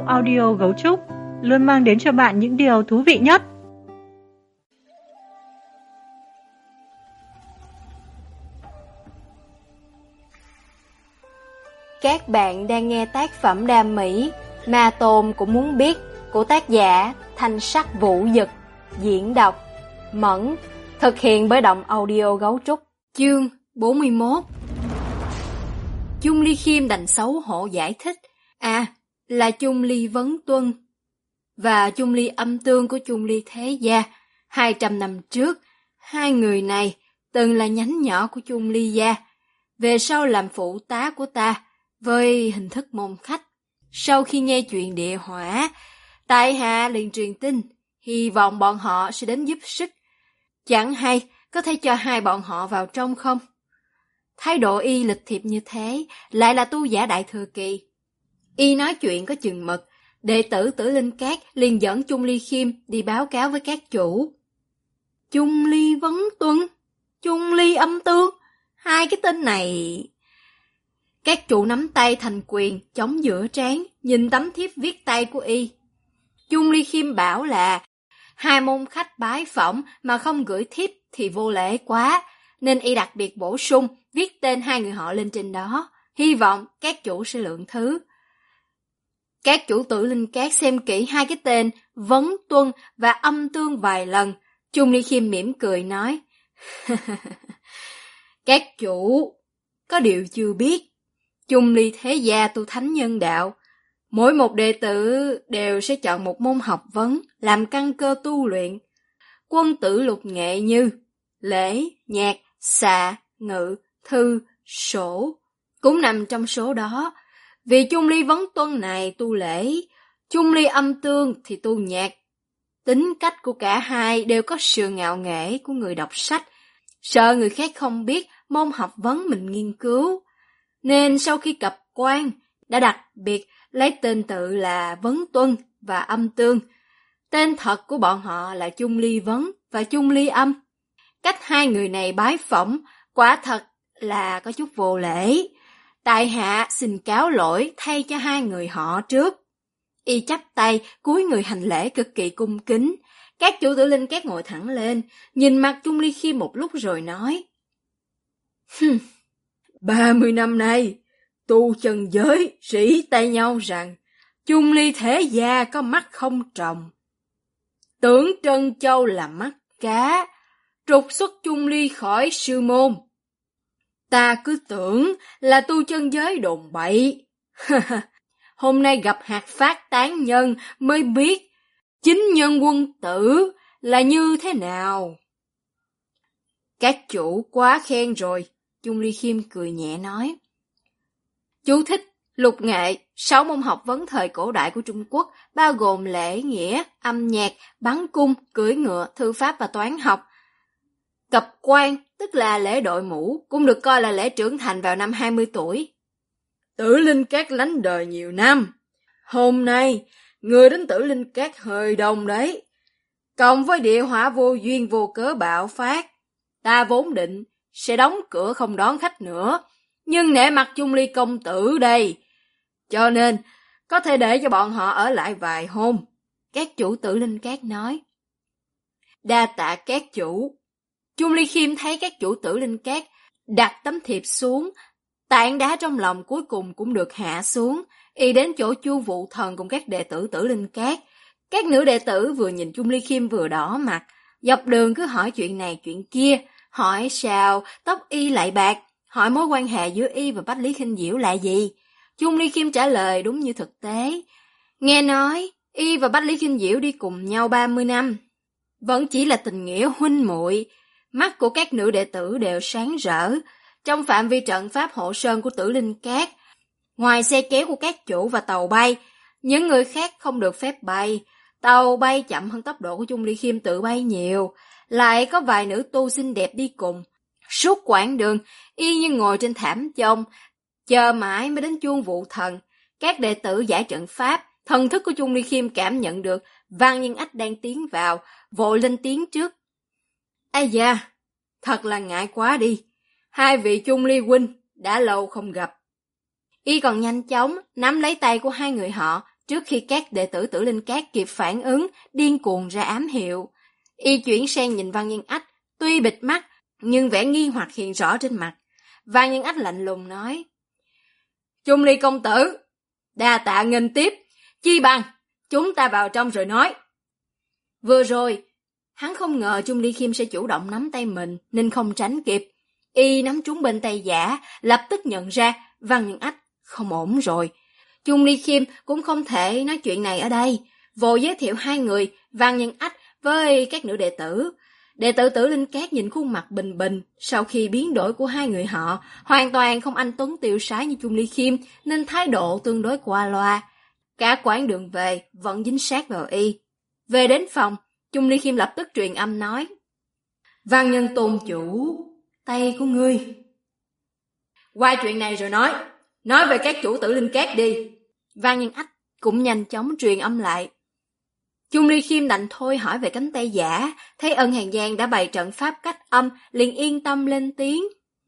audio Gấu Trúc luôn mang đến cho bạn những điều thú vị nhất. Các bạn đang nghe tác phẩm đam mỹ Ma Tôn Cũng Muốn Biết của tác giả Thanh Sắc Vũ Dực, diễn đọc Mẫn, thực hiện bởi Động Audio Gấu Trúc. Chương 41. Chung Ly Khiêm đành xấu hổ giải thích, là Chung Ly Vấn Tuân và Chung Ly Âm Tương của Chung Ly Thế Gia. 200 năm trước, hai người này từng là nhánh nhỏ của Chung Ly Gia, về sau làm phụ tá của ta với hình thức môn khách. Sau khi nghe chuyện địa hỏa, tại hạ liền truyền tin, hy vọng bọn họ sẽ đến giúp sức. Chẳng hay có thể cho hai bọn họ vào trong không? Thái độ y lịch thiệp như thế, lại là tu giả đại thừa kỳ. Y nói chuyện có chừng mực, đệ tử Tử Linh Cát liền dẫn Chung Ly Khiêm đi báo cáo với các chủ. Chung Ly Vấn Tuân, Chung Ly Âm Tương, hai cái tên này... Các chủ nắm tay thành quyền, chống giữa trán, nhìn tấm thiếp viết tay của y. Chung Ly Khiêm bảo là hai môn khách bái phỏng mà không gửi thiếp thì vô lễ quá, nên y đặc biệt bổ sung viết tên hai người họ lên trên đó, hy vọng các chủ sẽ lượng thứ. Các chủ Tử Linh Cát xem kỹ hai cái tên Vấn Tuân và Âm Tương vài lần. Chung Ly Khiêm mỉm cười nói, các chủ có điều chưa biết, Chung Ly Thế Gia tu thánh nhân đạo, mỗi một đệ tử đều sẽ chọn một môn học vấn làm căn cơ tu luyện. Quân tử lục nghệ như lễ, nhạc, xạ, ngự, thư, sổ cũng nằm trong số đó. Vì Chung Ly Vấn Tuân này tu lễ, Chung Ly Âm Tương thì tu nhạc. Tính cách của cả hai đều có sự ngạo nghễ của người đọc sách, sợ người khác không biết môn học vấn mình nghiên cứu. Nên sau khi cập quan, đã đặc biệt lấy tên tự là Vấn Tuân và Âm Tương. Tên thật của bọn họ là Chung Ly Vấn và Chung Ly Âm. Cách hai người này bái phỏng quả thật là có chút vô lễ. Tại hạ xin cáo lỗi thay cho hai người họ trước. Y chắp tay, cúi người hành lễ cực kỳ cung kính. Các chủ Tử Linh Cát ngồi thẳng lên, nhìn mặt Chung Ly Khiêm một lúc rồi nói. 30 năm nay, tu chân giới rỉ tay nhau rằng Chung Ly Thế Gia có mắt không tròng. Tưởng Trân Châu là mắt cá, trục xuất Chung Ly khỏi sư môn. Ta cứ tưởng là tu chân giới đồn bậy. Hôm nay gặp hạt phát tán nhân mới biết chính nhân quân tử là như thế nào. Các chủ quá khen rồi, Chung Ly Khiêm cười nhẹ nói. Chú thích: Lục nghệ, 6 môn học vấn thời cổ đại của Trung Quốc, bao gồm lễ, nghĩa, âm nhạc, bắn cung, cưỡi ngựa, thư pháp và toán học. Cập quan, tức là lễ đội mũ, cũng được coi là lễ trưởng thành vào năm 20 tuổi. Tử Linh Cát lánh đời nhiều năm. Hôm nay, người đến Tử Linh Cát hơi đông đấy. Cộng với địa hỏa vô duyên vô cớ bạo phát, ta vốn định sẽ đóng cửa không đón khách nữa. Nhưng nể mặt Chung Ly công tử đây, cho nên có thể để cho bọn họ ở lại vài hôm. Các chủ Tử Linh Cát nói. Đa tạ các chủ. Chung Ly Khiêm thấy các chủ Tử Linh Cát đặt tấm thiệp xuống, tảng đá trong lòng cuối cùng cũng được hạ xuống. Y đến chỗ Chu Vụ Thần cùng các đệ tử Tử Linh Cát. Các nữ đệ tử vừa nhìn Chung Ly Khiêm vừa đỏ mặt, dọc đường cứ hỏi chuyện này chuyện kia, hỏi sao tóc y lại bạc, hỏi mối quan hệ giữa y và Bách Lý Khinh Diễu là gì. Chung Ly Khiêm trả lời đúng như thực tế. Nghe nói y và Bách Lý Khinh Diễu đi cùng nhau 30 năm, vẫn chỉ là tình nghĩa huynh muội. Mắt của các nữ đệ tử đều sáng rỡ. Trong phạm vi trận pháp hộ sơn của Tử Linh Cát, ngoài xe kéo của các chủ và tàu bay, những người khác không được phép bay. Tàu bay chậm hơn tốc độ của Chung Ly Khiêm tự bay nhiều. Lại có vài nữ tu xinh đẹp đi cùng. Suốt quãng đường, y như ngồi trên thảm chông, chờ mãi mới đến chuông Vụ Thần. Các đệ tử giải trận pháp, thần thức của Chung Ly Khiêm cảm nhận được Văn Nhân Ách đang tiến vào, vội lên tiếng trước. Ây da, thật là ngại quá đi. Hai vị Chung Ly huynh đã lâu không gặp. Y còn nhanh chóng nắm lấy tay của hai người họ, trước khi các đệ tử Tử Linh Các kịp phản ứng, điên cuồng ra ám hiệu. Y chuyển sang nhìn Văn Nhân Ách, tuy bịt mắt, nhưng vẻ nghi hoặc hiện rõ trên mặt. Văn Nhân Ách lạnh lùng nói: Chung Ly công tử, đa tạ nghênh tiếp, chi bằng chúng ta vào trong rồi nói. Vừa rồi, hắn không ngờ Chung Ly Khiêm sẽ chủ động nắm tay mình, nên không tránh kịp. Y nắm trúng bên tay giả, lập tức nhận ra Văn Nhân Ách không ổn rồi. Chung Ly Khiêm cũng không thể nói chuyện này ở đây, vội giới thiệu hai người, Văn Nhân Ách với các nữ đệ tử. Đệ tử Tử Linh Các nhìn khuôn mặt bình bình sau khi biến đổi của hai người họ, hoàn toàn không anh tuấn tiêu sái như Chung Ly Khiêm, nên thái độ tương đối qua loa. Cả quãng đường về vẫn dính sát vào y. Về đến phòng, Chung Ly Khiêm lập tức truyền âm nói: Văn Nhân tôn chủ, tay của ngươi. Qua chuyện này rồi nói về các chủ Tử Linh Các đi. Văn Nhân Ách cũng nhanh chóng truyền âm lại. Chung Ly Khiêm đành thôi hỏi về cánh tay giả, thấy Ân Hàn Giang đã bày trận pháp cách âm, liền yên tâm lên tiếng.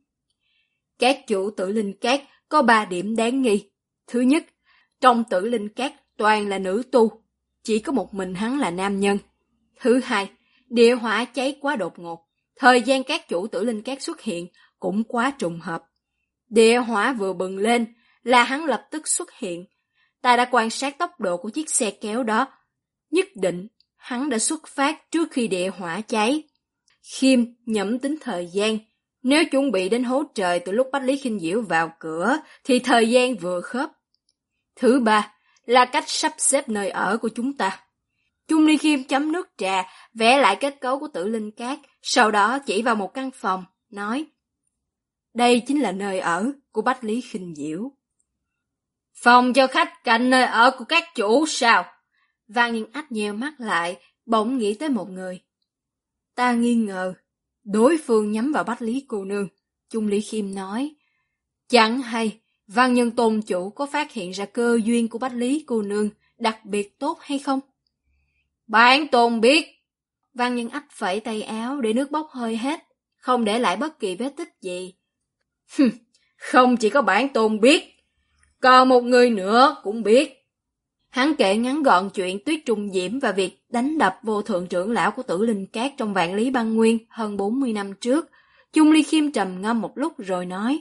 Các chủ Tử Linh Các có 3 điểm đáng nghi. Thứ nhất, trong Tử Linh Các toàn là nữ tu, chỉ có một mình hắn là nam nhân. Thứ hai, địa hỏa cháy quá đột ngột, thời gian các chủ Tử Linh Các xuất hiện cũng quá trùng hợp. Địa hỏa vừa bừng lên là hắn lập tức xuất hiện. Ta đã quan sát tốc độ của chiếc xe kéo đó, nhất định hắn đã xuất phát trước khi địa hỏa cháy. Khiêm nhẩm tính thời gian, nếu chuẩn bị đến hố trời từ lúc Bách Lý Khinh Diễu vào cửa thì thời gian vừa khớp. Thứ ba là cách sắp xếp nơi ở của chúng ta. Chung Ly Khiêm chấm nước trà, vẽ lại kết cấu của Tử Linh Các, sau đó chỉ vào một căn phòng, nói: Đây chính là nơi ở của Bách Lý Khinh Diễu. Phòng cho khách cạnh nơi ở của các chủ sao? Văn Nhân Ách nheo mắt lại, bỗng nghĩ tới một người. Ta nghi ngờ đối phương nhắm vào Bách Lý cô nương. Chung Ly Khiêm nói: Chẳng hay Văn Nhân tôn chủ có phát hiện ra cơ duyên của Bách Lý cô nương đặc biệt tốt hay không? Bản tôn biết. Văn Nhân Ách phẩy tay áo để nước bốc hơi hết, không để lại bất kỳ vết tích gì. Không chỉ có bản tôn biết, còn một người nữa cũng biết. Hắn kể ngắn gọn chuyện Tuyết Trung Diễm và việc đánh đập vô thượng trưởng lão của Tử Linh Các trong Vạn Lý Băng Nguyên hơn 40 năm trước. Chung Ly Khiêm trầm ngâm một lúc rồi nói: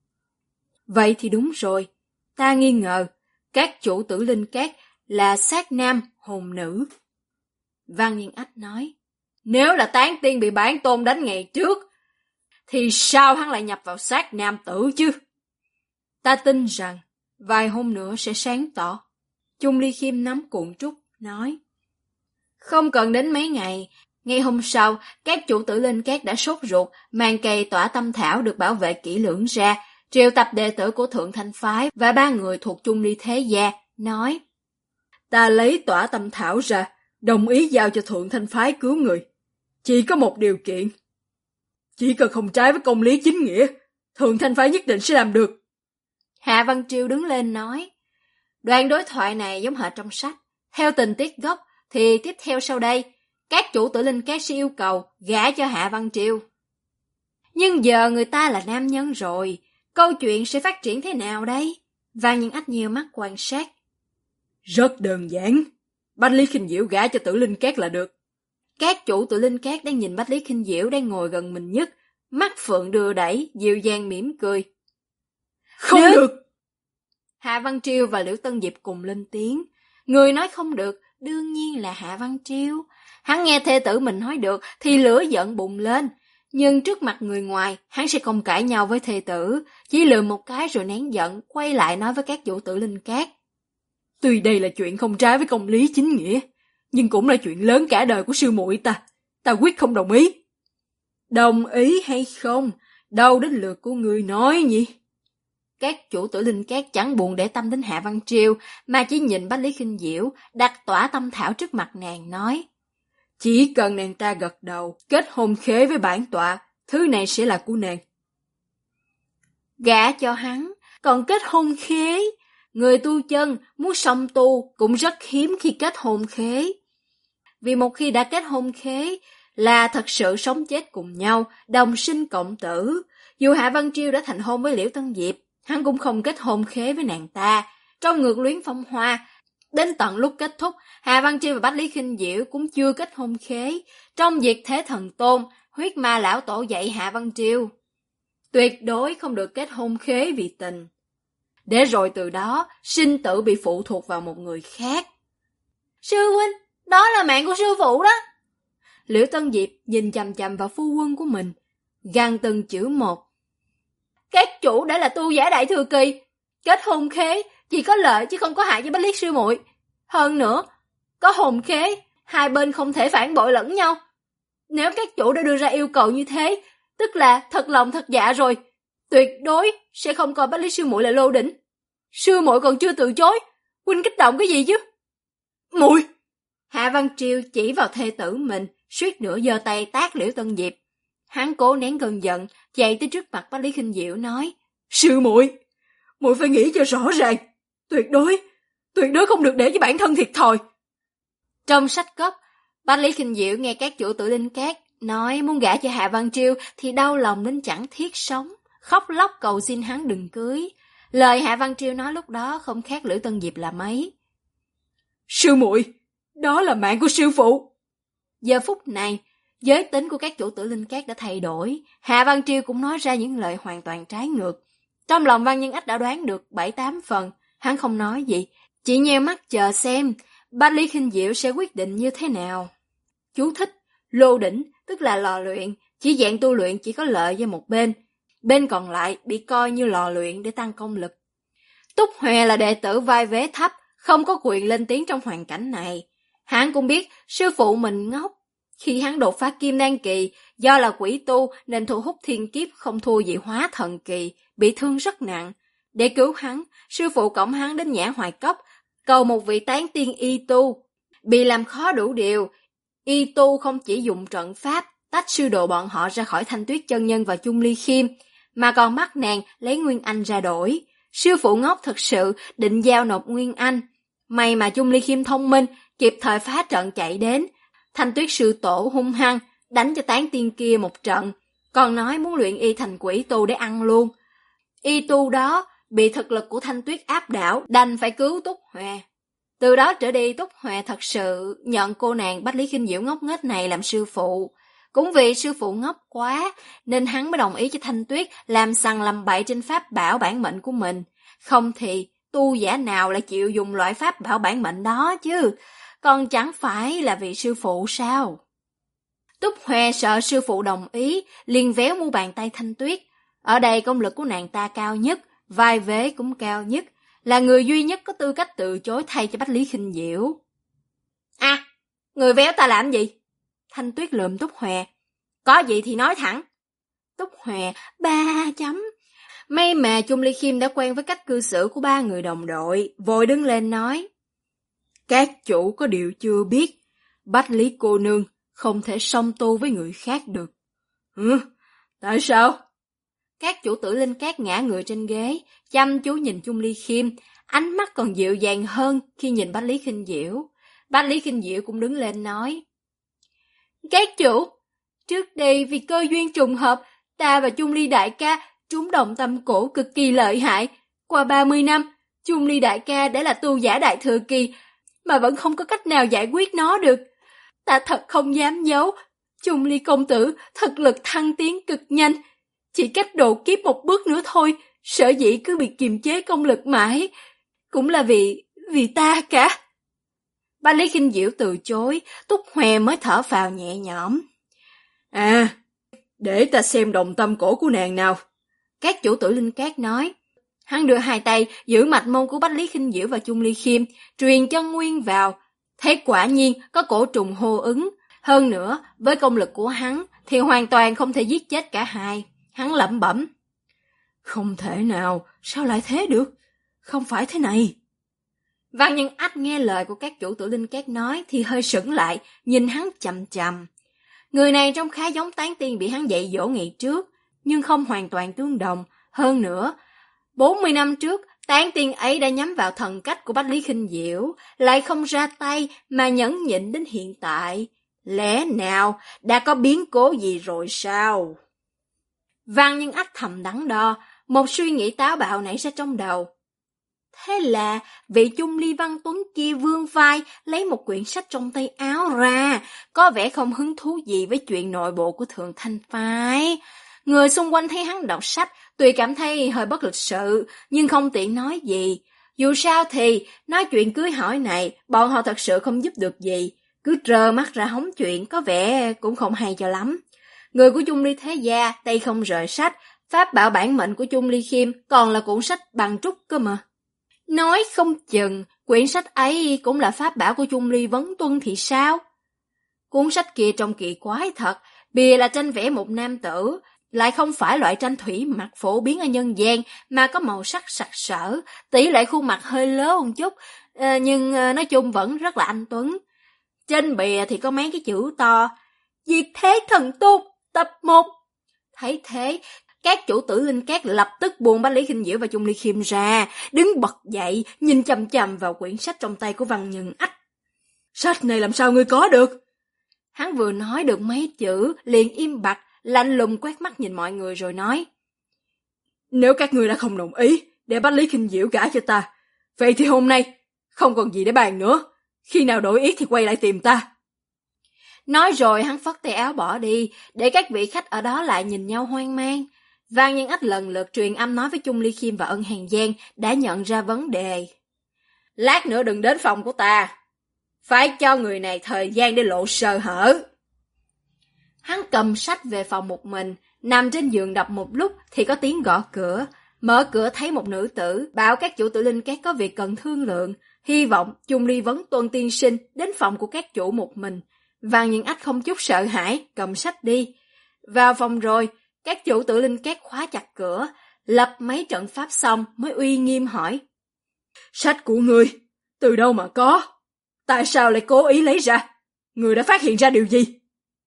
Vậy thì đúng rồi, ta nghi ngờ các chủ Tử Linh Các là sát nam hồn nữ. Văn Nhân Ách nói: Nếu là tán tiên bị bản tôn đánh ngày trước, thì sao hắn lại nhập vào sát nam tử chứ? Ta tin rằng vài hôm nữa sẽ sáng tỏ. Chung Ly Khiêm nắm cuộn trúc, nói: Không cần đến mấy ngày, ngay hôm sau, các chủ Tử Linh Các đã sốt ruột, mang cây tỏa tâm thảo được bảo vệ kỹ lưỡng ra, triệu tập đệ tử của Thượng Thanh Phái và 3 người thuộc Chung Ly Thế Gia, nói: Ta lấy tỏa tâm thảo ra, đồng ý giao cho Thượng Thanh Phái cứu người. Chỉ có một điều kiện. Chỉ cần không trái với công lý chính nghĩa, Thượng Thanh Phái nhất định sẽ làm được. Hạ Văn Triều đứng lên nói: Đoạn đối thoại này giống hệt trong sách. Theo tình tiết gốc thì tiếp theo sau đây, các chủ Tử Linh Các sẽ yêu cầu gả cho Hạ Văn Triều. Nhưng giờ người ta là nam nhân rồi, câu chuyện sẽ phát triển thế nào đây? Văn Nhân Ách nhiều mắt quan sát. Rất đơn giản, Bách Lý Khinh Diễu gả cho Tử Linh Các là được. Các chủ Tử Linh Các đang nhìn Bách Lý Khinh Diễu đang ngồi gần mình nhất, mắt phượng đưa đẩy, dịu dàng mỉm cười. Không được! Hạ Văn Triều và Liễu Tân Diệp cùng lên tiếng. Người nói không được, đương nhiên là Hạ Văn Triều. Hắn nghe thê tử mình nói được thì lửa giận bùng lên. Nhưng trước mặt người ngoài, hắn sẽ không cãi nhau với thê tử, chỉ lườm một cái rồi nén giận, quay lại nói với các chủ Tử Linh Các. Tuy đây là chuyện không trái với công lý chính nghĩa, nhưng cũng là chuyện lớn cả đời của sư muội ta quyết không đồng ý. Đồng ý hay không, đâu đến lượt của người nói nhỉ? Các chủ Tử Linh Các chẳng buồn để tâm đến Hạ Văn Triều, mà chỉ nhìn Bách Lý Khinh Diễu, đặt tỏa tâm thảo trước mặt nàng nói: Chỉ cần nàng ta gật đầu, kết hôn khế với bản tọa, thứ này sẽ là của nàng. Gả cho hắn, còn kết hôn khế? Người tu chân muốn song tu cũng rất hiếm khi kết hôn khế. Vì một khi đã kết hôn khế là thật sự sống chết cùng nhau, đồng sinh cộng tử. Dù Hạ Văn Triều đã thành hôn với Liễu Tân Diệp, hắn cũng không kết hôn khế với nàng ta. Trong Ngược Luyến Phong Hoa, Đến tận lúc kết thúc, Hà Văn Triều và Bách Lý Khinh Diệu cũng chưa kết hôn khế. Trong việc Thế Thần Tôn, huyết ma lão tổ dạy Hạ Văn Triều tuyệt đối không được kết hôn khế vì tình, để rồi từ đó sinh tử bị phụ thuộc vào một người khác. Sư huynh, đó là mạng của sư phụ đó. Liễu Tân Diệp nhìn chằm chằm vào phu quân của mình, gằn từng chữ một. Các chủ đã là tu giả đại thừa kỳ, kết hôn khế chỉ có lợi chứ không có hại cho Bách Lý sư muội. Hơn nữa, có hồn khế, hai bên không thể phản bội lẫn nhau. Nếu các chủ đã đưa ra yêu cầu như thế, tức là thật lòng thật dạ rồi, tuyệt đối sẽ không coi Bách Lý sư muội là lô đỉnh. Sư muội còn chưa từ chối, huynh kích động cái gì chứ? Muội! Hạ Văn Triều chỉ vào thê tử mình, suýt nữa giơ tay tát Liễu Tân Diệp. Hắn cố nén cơn giận, chạy tới trước mặt Bách Lý Khinh Diệu nói: Sư muội, muội phải nghĩ cho rõ ràng, tuyệt đối không được để cho bản thân thiệt thòi. Trong sách cốc, Bách Lý Khinh Diệu nghe các chủ tử Linh Cát nói muốn gả cho Hạ Văn Triều thì đau lòng đến chẳng thiết sống, khóc lóc cầu xin hắn đừng cưới. Lời Hạ Văn Triều nói lúc đó không khác Liễu Tân Diệp là mấy. Sư muội, đó là mạng của sư phụ. Giờ phút này, giới tính của các chủ tử Linh Cát đã thay đổi. Hạ Văn Triều cũng nói ra những lời hoàn toàn trái ngược. Trong lòng Văn Nhân Ách đã đoán được 7-8 phần, hắn không nói gì, chỉ nheo mắt chờ xem Bách Lý Khinh Diệu sẽ quyết định như thế nào. Chú thích: lô đỉnh tức là lò luyện, chỉ dạng tu luyện chỉ có lợi cho một bên, bên còn lại bị coi như lò luyện để tăng công lực. Túc Huệ là đệ tử vai vế thấp, không có quyền lên tiếng trong hoàn cảnh này. Hắn cũng biết sư phụ mình ngốc. Khi hắn đột phá Kim Đan kỳ, do là quỷ tu nên thu hút thiên kiếp không thua gì hóa thần kỳ, bị thương rất nặng. Để cứu hắn, sư phụ cõng hắn đến Nhã Hoài Cốc, cầu một vị tán tiên y tu. Bị làm khó đủ điều, y tu không chỉ dùng trận pháp tách sư đồ bọn họ ra khỏi Thanh Tuyết chân nhân và Chung Ly Khiêm, mà còn bắt nàng lấy Nguyên Anh ra đổi. Sư phụ ngốc thật sự định giao nộp Nguyên Anh. May mà Chung Ly Khiêm thông minh, kịp thời phá trận chạy đến. Thanh Tuyết sư tổ hung hăng, đánh cho tán tiên kia một trận, còn nói muốn luyện y thành quỷ tu để ăn luôn. Y tu đó bị thực lực của Thanh Tuyết áp đảo, đành phải cứu Túc Huệ. Từ đó trở đi Túc Huệ thật sự nhận cô nàng Bách Lý Khinh Diệu ngốc nghếch này làm sư phụ. Cũng vì sư phụ ngốc quá, nên hắn mới đồng ý cho Thanh Tuyết làm sằng làm bậy trên pháp bảo bản mệnh của mình. Không thì tu giả nào lại chịu dùng loại pháp bảo bản mệnh đó chứ, còn chẳng phải là vì sư phụ sao? Túc Huệ sợ sư phụ đồng ý, liền véo mu bàn tay Thanh Tuyết. Ở đây công lực của nàng ta cao nhất, vai vế cũng cao nhất, là người duy nhất có tư cách từ chối thay cho Bách Lý Khinh Diệu. À, người véo ta làm gì? Thanh Tuyết lườm Túc Huệ. Có gì thì nói thẳng. Túc Huệ 3 chấm. May mà Chung Ly Khiêm đã quen với cách cư xử của 3 người đồng đội, vội đứng lên nói. Các chủ có điều chưa biết, Bách Lý cô nương không thể song tu với người khác được. Tại sao? Các chủ tử Linh Cát ngã người trên ghế, chăm chú nhìn Chung Ly Khiêm, ánh mắt còn dịu dàng hơn khi nhìn Bách Lý Khinh Diệu. Bách Lý Khinh Diệu cũng đứng lên nói. Các chủ, trước đây vì cơ duyên trùng hợp, ta và Chung Ly đại ca trúng động tâm cổ cực kỳ lợi hại. Qua 30 năm, Chung Ly đại ca đã là tu giả đại thừa kỳ, mà vẫn không có cách nào giải quyết nó được. Ta thật không dám giấu, Chung Ly công tử thực lực thăng tiến cực nhanh, chỉ cách độ kiếp một bước nữa thôi, sở dĩ cứ bị kiềm chế công lực mãi, cũng là vì ta cả. Bách Lý Khinh Diệu từ chối, Túc Huệ mới thở phào nhẹ nhõm. À, để ta xem đồng tâm cổ của nàng nào. Các chủ tử Linh Cát nói. Hắn đưa 2 tay giữ mạch môn của Bách Lý Khinh Diệu và Chung Ly Khiêm, truyền chân nguyên vào. Thấy quả nhiên có cổ trùng hô ứng. Hơn nữa, với công lực của hắn thì hoàn toàn không thể giết chết cả hai. Hắn lẩm bẩm. Không thể nào, sao lại thế được? Không phải thế này. Văn Nhân Ách nghe lời của các chủ tử Linh Cát nói thì hơi sững lại, nhìn hắn chằm chằm. Người này trông khá giống tán tiên bị hắn dạy dỗ ngày trước, nhưng không hoàn toàn tương đồng. Hơn nữa, 40 năm trước, tán tiên ấy đã nhắm vào thần cách của Bách Lý Khinh Diệu, lại không ra tay mà nhẫn nhịn đến hiện tại. Lẽ nào đã có biến cố gì rồi sao? Văn Nhân Ách thầm đắn đo, một suy nghĩ táo bạo nảy ra trong đầu. Thế là vị Chung Ly Văn Tuấn kia vươn vai, lấy một quyển sách trong tay áo ra, có vẻ không hứng thú gì với chuyện nội bộ của Thượng Thanh phái. Người xung quanh thấy hắn đọc sách, tuy cảm thấy hơi bất lịch sự, nhưng không tiện nói gì. Dù sao thì, nói chuyện cưới hỏi này, bọn họ thật sự không giúp được gì. Cứ trơ mắt ra hóng chuyện, có vẻ cũng không hay cho lắm. Người của Chung Ly Thế Gia, tay không rời sách, pháp bảo bản mệnh của Chung Ly Khiêm còn là cuốn sách bằng trúc cơ mà. Nói không chừng, quyển sách ấy cũng là pháp bảo của Chung Ly Vấn Tuân thì sao? Cuốn sách kia trông kỳ quái thật, bìa là tranh vẽ một nam tử, lại không phải loại tranh thủy mặc phổ biến ở nhân gian mà có màu sắc sặc sỡ, tỷ lệ khuôn mặt hơi lớn một chút, nhưng nói chung vẫn rất là anh tuấn. Trên bìa thì có mấy cái chữ to, Diệt Thế Thần Tôn, tập 1. Thấy thế, các chủ Tử Linh Các lập tức buông Bách Lý Khinh Diễu và Chung Ly Khiêm ra, đứng bật dậy, nhìn chằm chằm vào quyển sách trong tay của Văn Nhân Ách. Sách này làm sao ngươi có được? Hắn vừa nói được mấy chữ, liền im bặt, lạnh lùng quét mắt nhìn mọi người rồi nói. Nếu các ngươi đã không đồng ý để Bách Lý Khinh Diễu gả cho ta, vậy thì hôm nay không còn gì để bàn nữa. Khi nào đổi ý thì quay lại tìm ta. Nói rồi hắn phất tay áo bỏ đi, để các vị khách ở đó lại nhìn nhau hoang mang. Văn Nhân Ách lần lượt truyền âm nói với Chung Ly Khiêm và Ân Hàn Giang đã nhận ra vấn đề. Lát nữa đừng đến phòng của ta. Phải cho người này thời gian để lộ sơ hở. Hắn cầm sách về phòng một mình, nằm trên giường đọc một lúc thì có tiếng gõ cửa. Mở cửa thấy một nữ tử, bảo các chủ Tử Linh Các có việc cần thương lượng. Hy vọng Chung Ly Vấn Tuân tiên sinh đến phòng của các chủ một mình. Văn Nhân Ách không chút sợ hãi, cầm sách đi. Vào phòng rồi, các chủ Tử Linh Các khóa chặt cửa, lập mấy trận pháp xong mới uy nghiêm hỏi. Sách của ngươi, từ đâu mà có? Tại sao lại cố ý lấy ra? Ngươi đã phát hiện ra điều gì?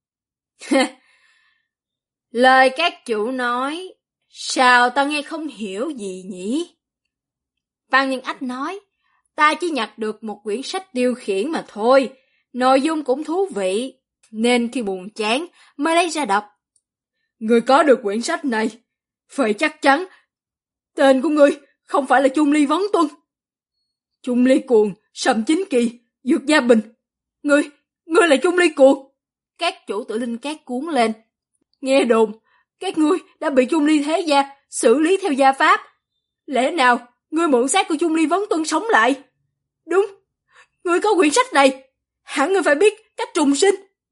Lời các chủ nói, sao ta nghe không hiểu gì nhỉ? Văn Nhân Ách nói, ta chỉ nhặt được một quyển sách điều khiển mà thôi, nội dung cũng thú vị, nên khi buồn chán mới lấy ra đọc. Ngươi có được quyển sách này, vậy chắc chắn tên của ngươi không phải là Chung Ly Vấn Tuân. Chung Ly Cuồng, Sầm Chính Kỳ, Dược Gia Bình. Ngươi là Chung Ly Cuồng. Các chủ Tử Linh Các cuốn lên. Nghe đồn, các ngươi đã bị Chung Ly Thế Gia xử lý theo gia pháp. Lẽ nào ngươi mượn xác của Chung Ly Vấn Tuân sống lại? Đúng, ngươi có quyển sách này, hẳn ngươi phải biết cách trùng sinh.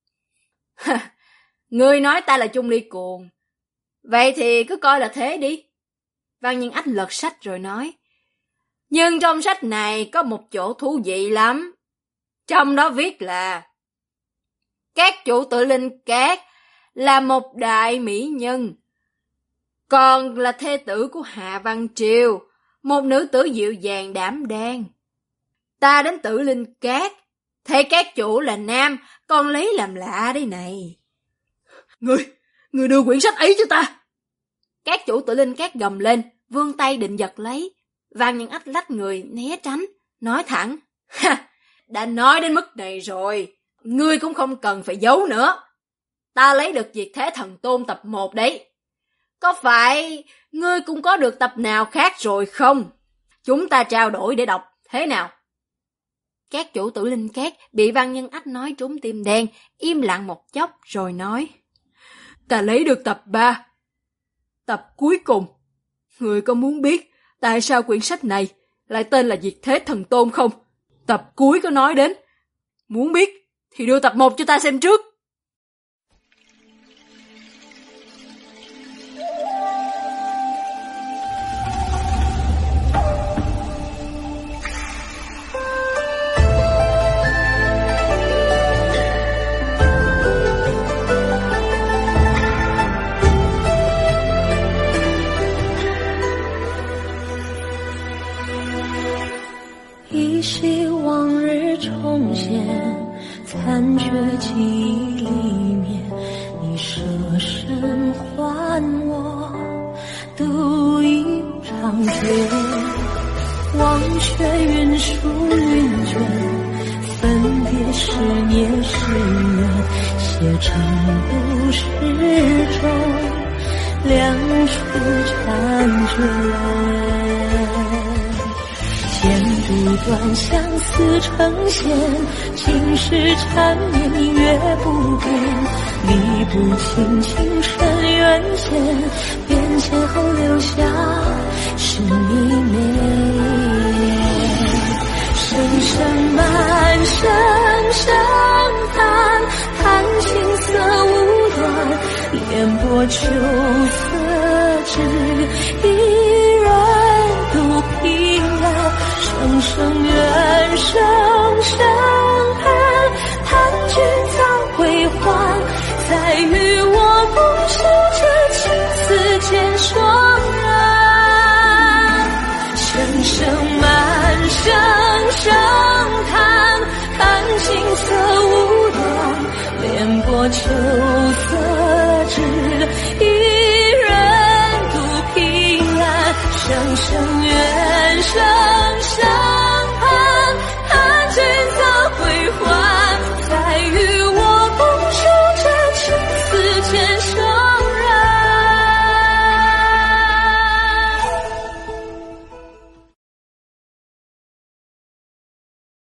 Ngươi nói ta là Chung Ly Cuồng, vậy thì cứ coi là thế đi. Văn Nhân Ách lật sách rồi nói. Nhưng trong sách này có một chỗ thú vị lắm. Trong đó viết là các chủ Tử Linh Các là một đại mỹ nhân, còn là thê tử của Hạ Văn Triều, một nữ tử dịu dàng đảm đang. Ta đến Tử Linh Các, thấy các chủ là nam, còn lấy làm lạ đây này. Ngươi đưa quyển sách ấy cho ta. Các chủ Tử Linh Các gầm lên, vươn tay định giật lấy. Văn Nhân Ách lách người né tránh, nói thẳng. Đã nói đến mức này rồi, ngươi cũng không cần phải giấu nữa. Ta lấy được Diệt Thế Thần Tôn tập 1 đấy. Có phải ngươi cũng có được tập nào khác rồi không? Chúng ta trao đổi để đọc, thế nào? Các chủ Tử Linh Các bị Văn Nhân Ách nói trúng tim đen, im lặng một chốc rồi nói. Ta lấy được tập 3. Tập cuối cùng. Ngươi có muốn biết tại sao quyển sách này lại tên là Diệt Thế Thần Tôn không? Tập cuối có nói đến. Muốn biết thì đưa tập 1 cho ta xem trước. 依稀往日重现，残缺记忆里面，你舍身还我，独饮长卷，忘却云舒云卷，分别是年是缘，写成故事中两处婵娟。 剪不断相思成线，今世缠绵月不变，理不清情深缘浅，变迁后留下是一面。声声满声声叹，叹情色无端，帘簸秋色只一人独凭栏。声声怨，声声恨，叹君早归还，再与我共守这情丝间霜染。声声满声声叹，叹情色无端，帘簸秋色只一人独凭栏。声声怨，声声叹，叹君早归还，再与我共守这情丝间霜